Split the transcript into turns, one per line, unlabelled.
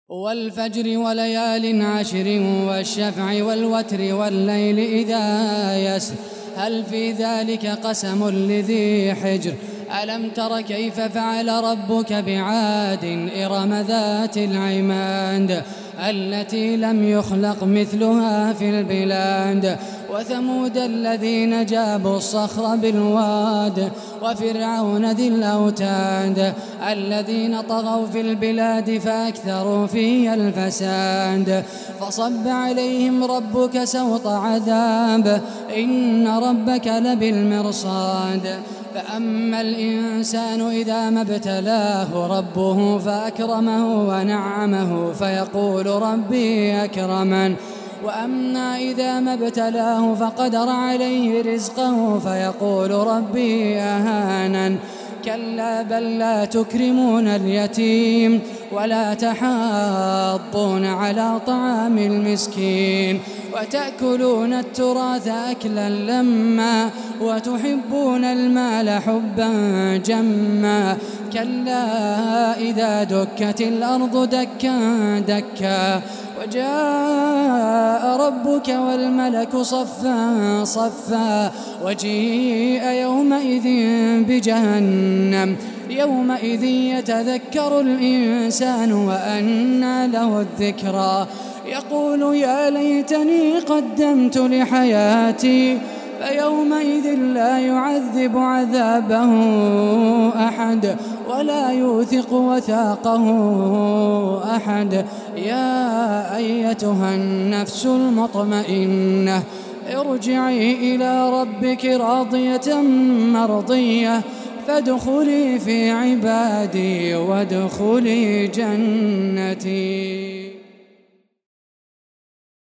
والفجر وليال عشر والشفع والوتر والليل إذا يسر هل في ذلك قسم لذي حجر ألم تر كيف فعل ربك بعاد إرم ذات العماد التي لم يخلق مثلها في البلاد وثمود الذين جابوا الصخر بالواد وفرعون ذي الأوتاد الذين طغوا في البلاد فأكثروا فيها الفساد فصب عليهم ربك سوط عذاب إن ربك لبالمرصاد فأما الإنسان إذا ما ابتلاه ربه فأكرمه ونعمه فيقول ربي أكرمن وأما إذا ما ابتلاه فقدر عليه رزقه فيقول ربي أهانن كلا بل لا تكرمون اليتيم ولا تحاضون على طعام المسكين وتأكلون التراث أكلا لما وتحبون المال حبا جما كلا إذا دكت الأرض دكا دكا وجاء ربك والملك صفا صفا وجيء يومئذ بجهنم يومئذ يتذكر الإنسان وأنى له الذكرى يقول يا ليتني قدمت لحياتي فيومئذ لا يعذب عذابه أحد ولا يوثق وثاقه أحد يا أيتها النفس المطمئنة ارجعي إلى ربك راضية مرضية فادخلي في عبادي وادخلي جنتي.